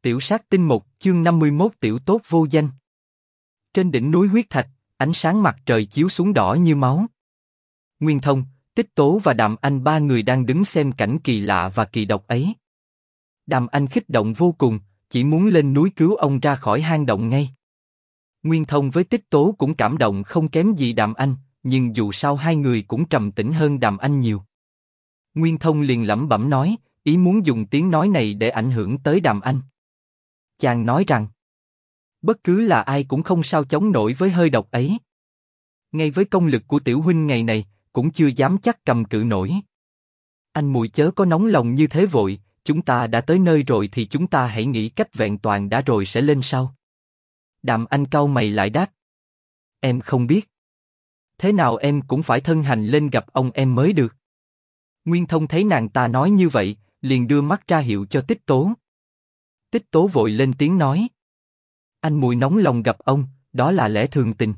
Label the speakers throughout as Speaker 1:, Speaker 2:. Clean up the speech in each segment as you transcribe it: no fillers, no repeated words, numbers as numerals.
Speaker 1: Tiểu sát tinh 1, chương 51 tiểu tốt vô danh. Trên đỉnh núi huyết thạch, ánh sáng mặt trời chiếu xuống đỏ như máu. Nguyên Thông, Tích Tố và Đàm Anh ba người đang đứng xem cảnh kỳ lạ và kỳ độc ấy. Đàm Anh kích động vô cùng, chỉ muốn lên núi cứu ông ra khỏi hang động ngay. Nguyên Thông với Tích Tố cũng cảm động không kém gì Đàm Anh, nhưng dù sao hai người cũng trầm tĩnh hơn Đàm Anh nhiều. Nguyên Thông liền lẩm bẩm nói, ý muốn dùng tiếng nói này để ảnh hưởng tới Đàm Anh. Chàng nói rằng, bất cứ là ai cũng không sao chống nổi với hơi độc ấy. Ngay với công lực của tiểu huynh ngày này, cũng chưa dám chắc cầm cự nổi. Anh muội chớ có nóng lòng như thế vội, chúng ta đã tới nơi rồi thì chúng ta hãy nghĩ cách vẹn toàn đã rồi sẽ lên sau. Đàm Anh cau mày lại đáp, em không biết. Thế nào em cũng phải thân hành lên gặp ông em mới được. Nguyên Thông thấy nàng ta nói như vậy, liền đưa mắt ra hiệu cho Tích Tố. Tích Tố vội lên tiếng nói, anh muội nóng lòng gặp ông, đó là lẽ thường tình.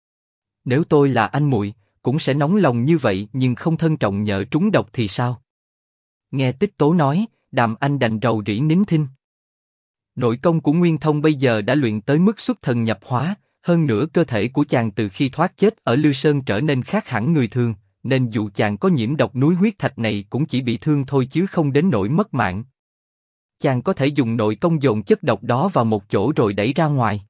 Speaker 1: Nếu tôi là anh muội, cũng sẽ nóng lòng như vậy, nhưng không thân trọng nhỡ trúng độc thì sao? Nghe Tích Tố nói, Đàm Anh đành rầu rĩ nín thinh. Nội công của Nguyên Thông bây giờ đã luyện tới mức xuất thần nhập hóa, hơn nữa cơ thể của chàng từ khi thoát chết ở Lư Sơn trở nên khác hẳn người thường, nên dù chàng có nhiễm độc núi huyết thạch này cũng chỉ bị thương thôi chứ không đến nỗi mất mạng. Chàng có thể dùng nội công dồn chất độc đó vào một chỗ rồi đẩy ra ngoài.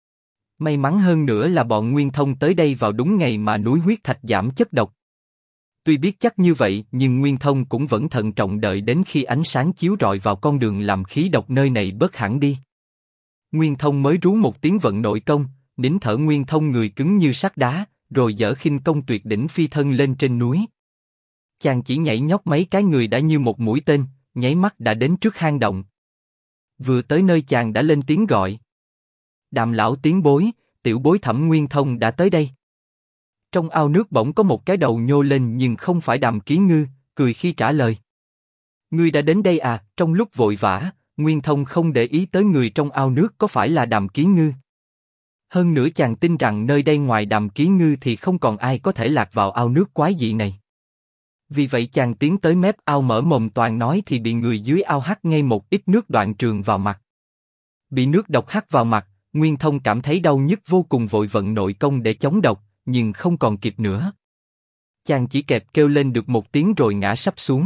Speaker 1: May mắn hơn nữa là bọn Nguyên Thông tới đây vào đúng ngày mà núi huyết thạch giảm chất độc. Tuy biết chắc như vậy, nhưng Nguyên Thông cũng vẫn thận trọng đợi đến khi ánh sáng chiếu rọi vào con đường làm khí độc nơi này bớt hẳn đi. Nguyên Thông mới rú một tiếng vận nội công, nín thở. Nguyên Thông người cứng như sắt đá, rồi dở khinh công tuyệt đỉnh phi thân lên trên núi. Chàng chỉ nhảy nhót mấy cái người đã như một mũi tên, nháy mắt đã đến trước hang động. Vừa tới nơi chàng đã lên tiếng gọi. Đàm lão tiến bối, tiểu bối Thẩm Nguyên Thông đã tới đây. Trong ao nước bỗng có một cái đầu nhô lên nhưng không phải Đàm Ký Ngư, cười khi trả lời. Ngươi đã đến đây à? Trong lúc vội vã, Nguyên Thông không để ý tới người trong ao nước có phải là Đàm Ký Ngư. Hơn nữa chàng tin rằng nơi đây ngoài Đàm Ký Ngư thì không còn ai có thể lạc vào ao nước quái dị này. Vì vậy chàng tiến tới mép ao mở mồm toàn nói thì bị người dưới ao hắt ngay một ít nước đoạn trường vào mặt. Bị nước độc hắt vào mặt, Nguyên Thông cảm thấy đau nhức vô cùng, vội vận nội công để chống độc, nhưng không còn kịp nữa. Chàng chỉ kẹp kêu lên được một tiếng rồi ngã sắp xuống.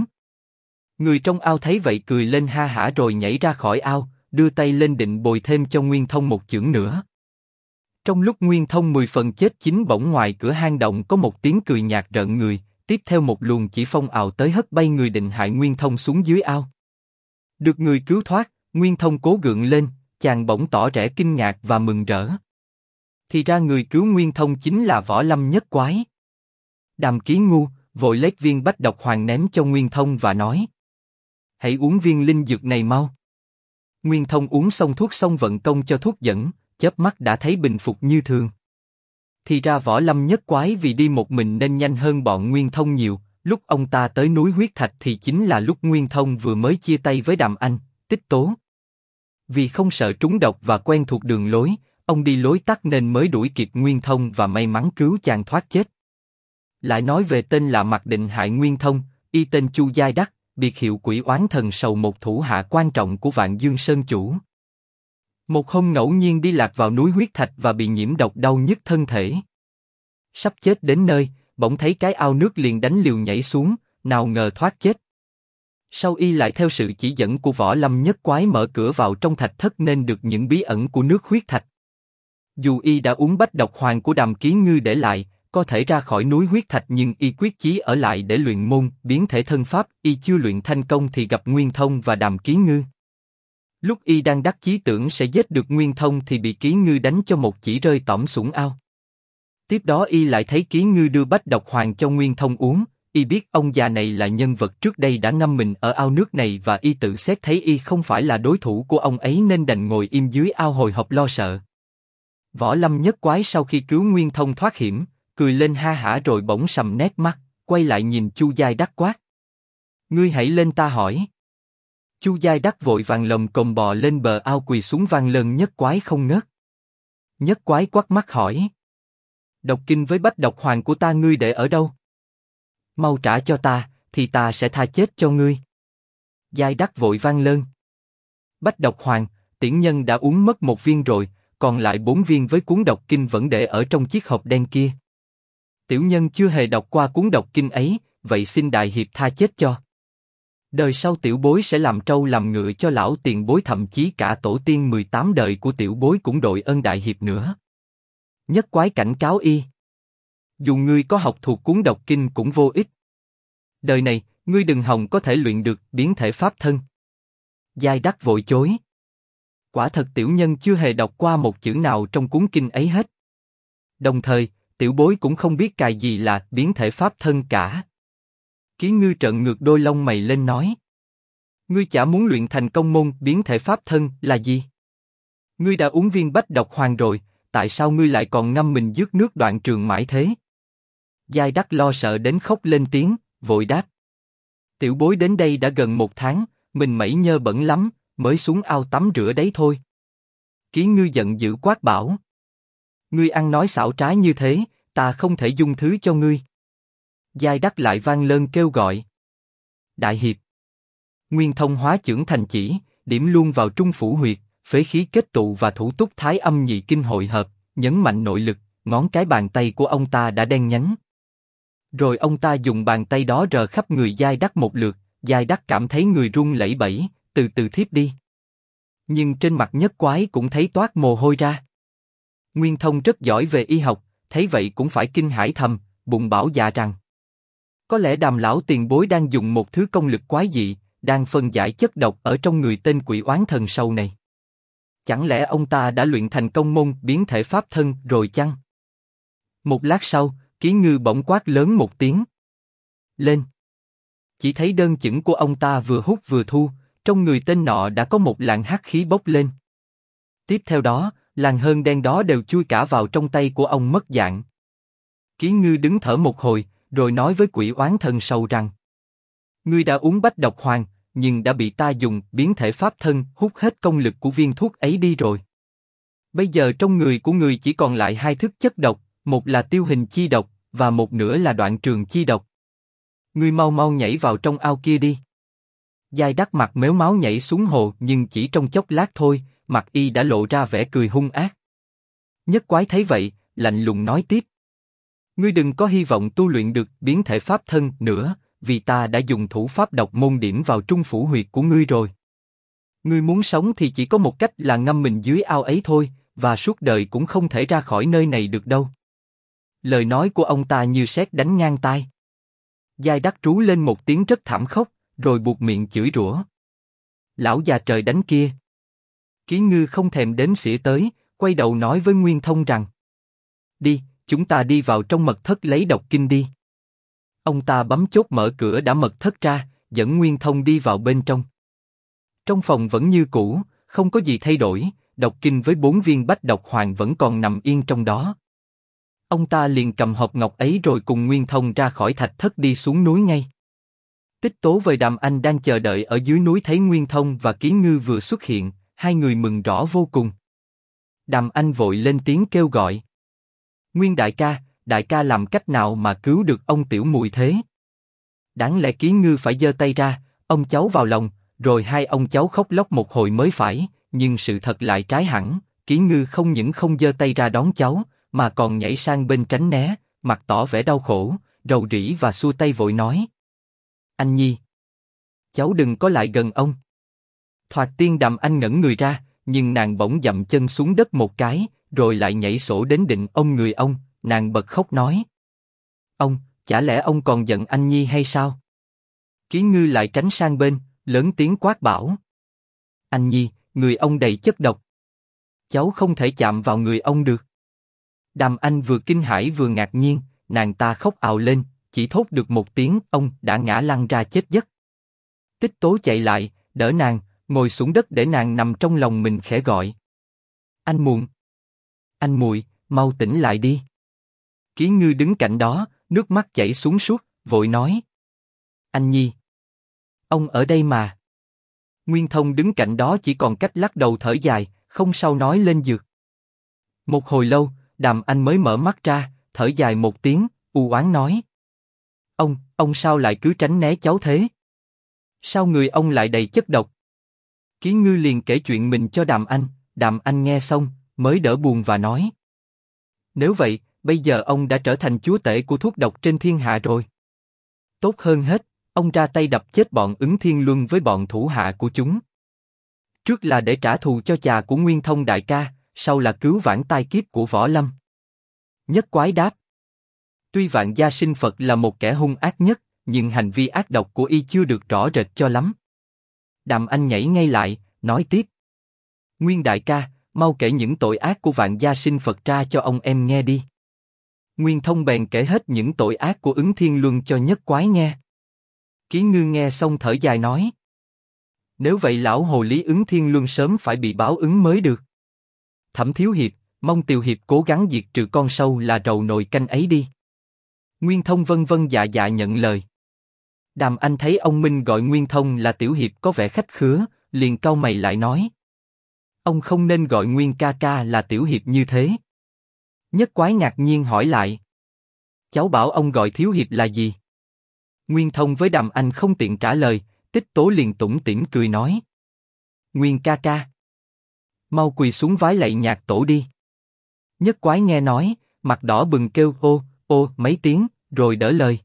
Speaker 1: Người trong ao thấy vậy cười lên ha hả rồi nhảy ra khỏi ao, đưa tay lên định bồi thêm cho Nguyên Thông một chưởng nữa. Trong lúc Nguyên Thông 10 phần chết chín, bỗng ngoài cửa hang động có một tiếng cười nhạt rợn người, tiếp theo một luồng chỉ phong ào tới hất bay người định hại Nguyên Thông xuống dưới ao. Được người cứu thoát, Nguyên Thông cố gượng lên, chàng bỗng tỏ vẻ kinh ngạc và mừng rỡ. Thì ra người cứu Nguyên Thông chính là Võ Lâm Nhất Quái. Đàm Ký ngu vội lấy viên bách độc hoàng ném cho Nguyên Thông và nói: hãy uống viên linh dược này mau. Nguyên Thông uống xong thuốc xong vận công cho thuốc dẫn, chớp mắt đã thấy bình phục như thường. Thì ra Võ Lâm Nhất Quái vì đi một mình nên nhanh hơn bọn Nguyên Thông nhiều. Lúc ông ta tới núi huyết thạch thì chính là lúc Nguyên Thông vừa mới chia tay với Đàm Anh, Tích Tố. Vì không sợ trúng độc và quen thuộc đường lối, ông đi lối tắt nên mới đuổi kịp Nguyên Thông và may mắn cứu chàng thoát chết. Lại nói về tên là Mặc định hại Nguyên Thông, y tên Chu Giai Đắc, biệt hiệu Quỷ Oán Thần Sầu, một thủ hạ quan trọng của Vạn Dương Sơn chủ. Một hôm ngẫu nhiên đi lạc vào núi huyết thạch và bị nhiễm độc đau nhức thân thể. Sắp chết đến nơi, bỗng thấy cái ao nước liền đánh liều nhảy xuống, nào ngờ thoát chết. Sau y lại theo sự chỉ dẫn của Võ Lâm Nhất Quái mở cửa vào trong thạch thất nên được những bí ẩn của nước huyết thạch. Dù y đã uống bách độc hoàng của Đàm Ký Ngư để lại, có thể ra khỏi núi huyết thạch, nhưng y quyết chí ở lại để luyện môn biến thể thân pháp. Y chưa luyện thành công thì gặp Nguyên Thông và Đàm Ký Ngư. Lúc y đang đắc chí tưởng sẽ giết được Nguyên Thông thì bị Ký Ngư đánh cho một chỉ rơi tõm xuống ao. Tiếp đó y lại thấy Ký Ngư đưa bách độc hoàng cho Nguyên Thông uống. Y biết ông già này là nhân vật trước đây đã ngâm mình ở ao nước này và y tự xét thấy y không phải là đối thủ của ông ấy nên đành ngồi im dưới ao hồi hộp lo sợ. Võ Lâm Nhất Quái sau khi cứu Nguyên Thông thoát hiểm, cười lên ha hả rồi bỗng sầm nét mắt, quay lại nhìn Chu Giai Đắc quát: ngươi hãy lên ta hỏi. Chu Giai Đắc vội vàng lồm cồm bò lên bờ ao quỳ xuống van lơn Nhất Quái không ngớt. Nhất Quái quắt mắt hỏi: độc kinh với bách độc hoàng của ta ngươi để ở đâu? Mau trả cho ta, thì ta sẽ tha chết cho ngươi. Giai Đắc vội van lơn: bách độc hoàng, Tiễn Nhân đã uống mất 1 viên rồi, còn lại 4 viên với cuốn độc kinh vẫn để ở trong chiếc hộp đen kia. Tiểu Nhân chưa hề đọc qua cuốn độc kinh ấy, vậy xin đại hiệp tha chết cho. Đời sau tiểu bối sẽ làm trâu làm ngựa cho lão tiền bối, thậm chí cả tổ tiên 18 đời của tiểu bối cũng đội ơn đại hiệp nữa. Nhất Quái cảnh cáo y. Dù ngươi có học thuộc cuốn độc kinh cũng vô ích. Đời này, ngươi đừng hòng có thể luyện được biến thể pháp thân. Giai Đắc vội chối. Quả thật tiểu nhân chưa hề đọc qua một chữ nào trong cuốn kinh ấy hết. Đồng thời, tiểu bối cũng không biết cài gì là biến thể pháp thân cả. Ký Ngư trợn ngược đôi lông mày lên nói. Ngươi chả muốn luyện thành công môn biến thể pháp thân là gì? Ngươi đã uống viên bách độc hoàng rồi, tại sao ngươi lại còn ngâm mình dước nước Đoạn Trường mãi thế? Giai Đắc lo sợ đến khóc lên tiếng, vội đáp. Tiểu bối đến đây đã gần 1 tháng, mình mẩy nhơ bẩn lắm, mới xuống ao tắm rửa đấy thôi. Ký Ngư giận dữ quát bảo. Ngươi ăn nói xảo trá như thế, ta không thể dung thứ cho ngươi. Giai Đắc lại vang lên kêu gọi. Đại hiệp. Nguyên Thông hóa chưởng thành chỉ, điểm luôn vào trung phủ huyệt, phế khí kết tụ và thủ túc thái âm nhị kinh hội hợp, nhấn mạnh nội lực, ngón cái bàn tay của ông ta đã đen nhánh. Rồi ông ta dùng bàn tay đó rờ khắp người Giai Đắc một lượt, Giai Đắc cảm thấy người run lẩy bẩy, từ từ thiếp đi. Nhưng trên mặt Nhất Quái cũng thấy toát mồ hôi ra. Nguyên Thông rất giỏi về y học, thấy vậy cũng phải kinh hãi thầm, bụng bảo dạ rằng có lẽ Đàm lão tiền bối đang dùng một thứ công lực quái dị, đang phân giải chất độc ở trong người tên quỷ oán thần sâu này. Chẳng lẽ ông ta đã luyện thành công môn biến thể pháp thân rồi chăng? Một lát sau, Ký Ngư bỗng quát lớn một tiếng. Lên! Chỉ thấy đơn chưởng của ông ta vừa hút vừa thu, trong người tên nọ đã có một làn hắc khí bốc lên. Tiếp theo đó, làn hơn đen đó đều chui cả vào trong tay của ông mất dạng. Ký Ngư đứng thở một hồi, rồi nói với quỷ oán thần sâu rằng: Ngươi đã uống bách độc hoàng, nhưng đã bị ta dùng biến thể pháp thân hút hết công lực của viên thuốc ấy đi rồi. Bây giờ trong người của ngươi chỉ còn lại 2 thức chất độc, một là tiêu hình chi độc, và một nữa là Đoạn Trường chi độc. Ngươi mau mau nhảy vào trong ao kia đi. Giai Đắc mặt mếu máu nhảy xuống hồ, nhưng chỉ trong chốc lát thôi, mặt y đã lộ ra vẻ cười hung ác. Nhất Quái thấy vậy, lạnh lùng nói tiếp. Ngươi đừng có hy vọng tu luyện được biến thể pháp thân nữa, vì ta đã dùng thủ pháp độc môn điểm vào trung phủ huyệt của ngươi rồi. Ngươi muốn sống thì chỉ có một cách là ngâm mình dưới ao ấy thôi, và suốt đời cũng không thể ra khỏi nơi này được đâu. Lời nói của ông ta như sét đánh ngang tai. Giai Đắc trú lên một tiếng rất thảm khốc, rồi buột miệng chửi rủa. Lão già trời đánh kia! Ký Ngư không thèm đếm xỉa tới, quay đầu nói với Nguyên Thông rằng: Đi, chúng ta đi vào trong mật thất lấy độc kinh đi. Ông ta bấm chốt mở cửa đã mật thất ra, dẫn Nguyên Thông đi vào bên trong. Trong phòng vẫn như cũ, không có gì thay đổi, độc kinh với 4 viên bách độc hoàng vẫn còn nằm yên trong đó. Ông ta liền cầm hộp ngọc ấy rồi cùng Nguyên Thông ra khỏi thạch thất đi xuống núi ngay. Tích Tố với Đàm Anh đang chờ đợi ở dưới núi thấy Nguyên Thông và Ký Ngư vừa xuất hiện, hai người mừng rõ vô cùng. Đàm Anh vội lên tiếng kêu gọi. Nguyên đại ca làm cách nào mà cứu được ông tiểu mùi thế? Đáng lẽ Ký Ngư phải giơ tay ra, ông cháu vào lòng, rồi hai ông cháu khóc lóc một hồi mới phải, nhưng sự thật lại trái hẳn, Ký Ngư không những không giơ tay ra đón cháu, mà còn nhảy sang bên tránh né, mặt tỏ vẻ đau khổ, rầu rĩ và xua tay vội nói. Anh Nhi! Cháu đừng có lại gần ông. Thoạt tiên Đàm Anh ngẩn người ra, nhưng nàng bỗng dậm chân xuống đất một cái, rồi lại nhảy sổ đến định ôm người ông, nàng bật khóc nói. Ông, chả lẽ ông còn giận anh Nhi hay sao? Ký Ngư lại tránh sang bên, lớn tiếng quát bảo. Anh Nhi, người ông đầy chất độc. Cháu không thể chạm vào người ông được. Đàm Anh vừa kinh hãi vừa ngạc nhiên, nàng ta khóc ào lên, chỉ thốt được một tiếng, ông đã ngã lăn ra chết giấc. Tích Tố chạy lại, đỡ nàng, ngồi xuống đất để nàng nằm trong lòng mình khẽ gọi. Anh Muộn! Anh Muội, mau tỉnh lại đi. Ký Ngư đứng cạnh đó, nước mắt chảy xuống suốt, vội nói. Anh Nhi! Ông ở đây mà. Nguyên Thông đứng cạnh đó chỉ còn cách lắc đầu thở dài, không sao nói lên được. Một hồi lâu, Đàm Anh mới mở mắt ra, thở dài một tiếng, u oán nói. Ông sao lại cứ tránh né cháu thế? Sao người ông lại đầy chất độc? Ký Ngư liền kể chuyện mình cho Đàm Anh nghe xong, mới đỡ buồn và nói. Nếu vậy, bây giờ ông đã trở thành chúa tể của thuốc độc trên thiên hạ rồi. Tốt hơn hết, ông ra tay đập chết bọn Ứng Thiên Luân với bọn thủ hạ của chúng. Trước là để trả thù cho cha của Nguyên Thông đại ca, sau là cứu vãn tai kiếp của Võ Lâm. Nhất Quái đáp. Tuy Vạn Gia Sinh Phật là một kẻ hung ác nhất, nhưng hành vi ác độc của y chưa được rõ rệt cho lắm. Đàm Anh nhảy ngay lại, nói tiếp. Nguyên đại ca, mau kể những tội ác của Vạn Gia Sinh Phật ra cho ông em nghe đi. Nguyên Thông bèn kể hết những tội ác của Ứng Thiên Luân cho Nhất Quái nghe. Ký Ngư nghe xong thở dài nói. Nếu vậy lão hồ lý Ứng Thiên Luân sớm phải bị báo ứng mới được. Thẩm thiếu hiệp, mong Tiều hiệp cố gắng diệt trừ con sâu là rầu nồi canh ấy đi. Nguyên Thông vân vân dạ dạ nhận lời. Đàm Anh thấy ông Minh gọi Nguyên Thông là tiểu hiệp có vẻ khách khứa, liền cau mày lại nói. Ông không nên gọi Nguyên ca ca là tiểu hiệp như thế. Nhất Quái ngạc nhiên hỏi lại. Cháu bảo ông gọi thiếu hiệp là gì? Nguyên Thông với Đàm Anh không tiện trả lời, Tích Tố liền tủm tỉm cười nói. Nguyên ca ca. Mau quỳ xuống vái lạy nhạc tổ đi. Nhất Quái nghe nói, mặt đỏ bừng kêu ô mấy tiếng, rồi đỡ lời.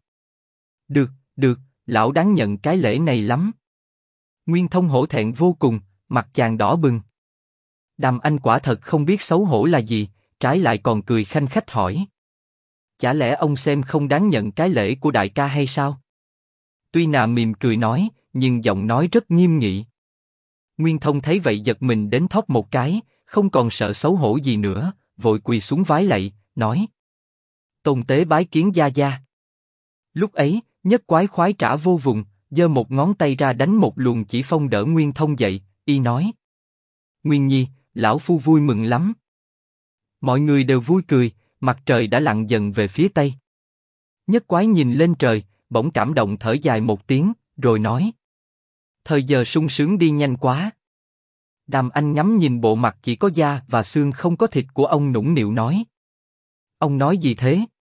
Speaker 1: Được, lão đáng nhận cái lễ này lắm. Nguyên Thông hổ thẹn vô cùng, mặt chàng đỏ bừng. Đàm Anh quả thật không biết xấu hổ là gì, trái lại còn cười khanh khách hỏi. Chả lẽ ông xem không đáng nhận cái lễ của đại ca hay sao? Tuy nà mỉm cười nói, nhưng giọng nói rất nghiêm nghị. Nguyên Thông thấy vậy giật mình đến thóp một cái, không còn sợ xấu hổ gì nữa, vội quỳ xuống vái lạy, nói. Tôn tế bái kiến gia gia. Lúc ấy, Nhất Quái khoái trả vô vùng, giơ một ngón tay ra đánh một luồng chỉ phong đỡ Nguyên Thông dậy, y nói. Nguyên nhi, lão phu vui mừng lắm. Mọi người đều vui cười, mặt trời đã lặn dần về phía tây. Nhất Quái nhìn lên trời, bỗng cảm động thở dài một tiếng, rồi nói. Thời giờ sung sướng đi nhanh quá. Đàm Anh ngắm nhìn bộ mặt chỉ có da và xương không có thịt của ông nũng nịu nói. Ông nói gì thế?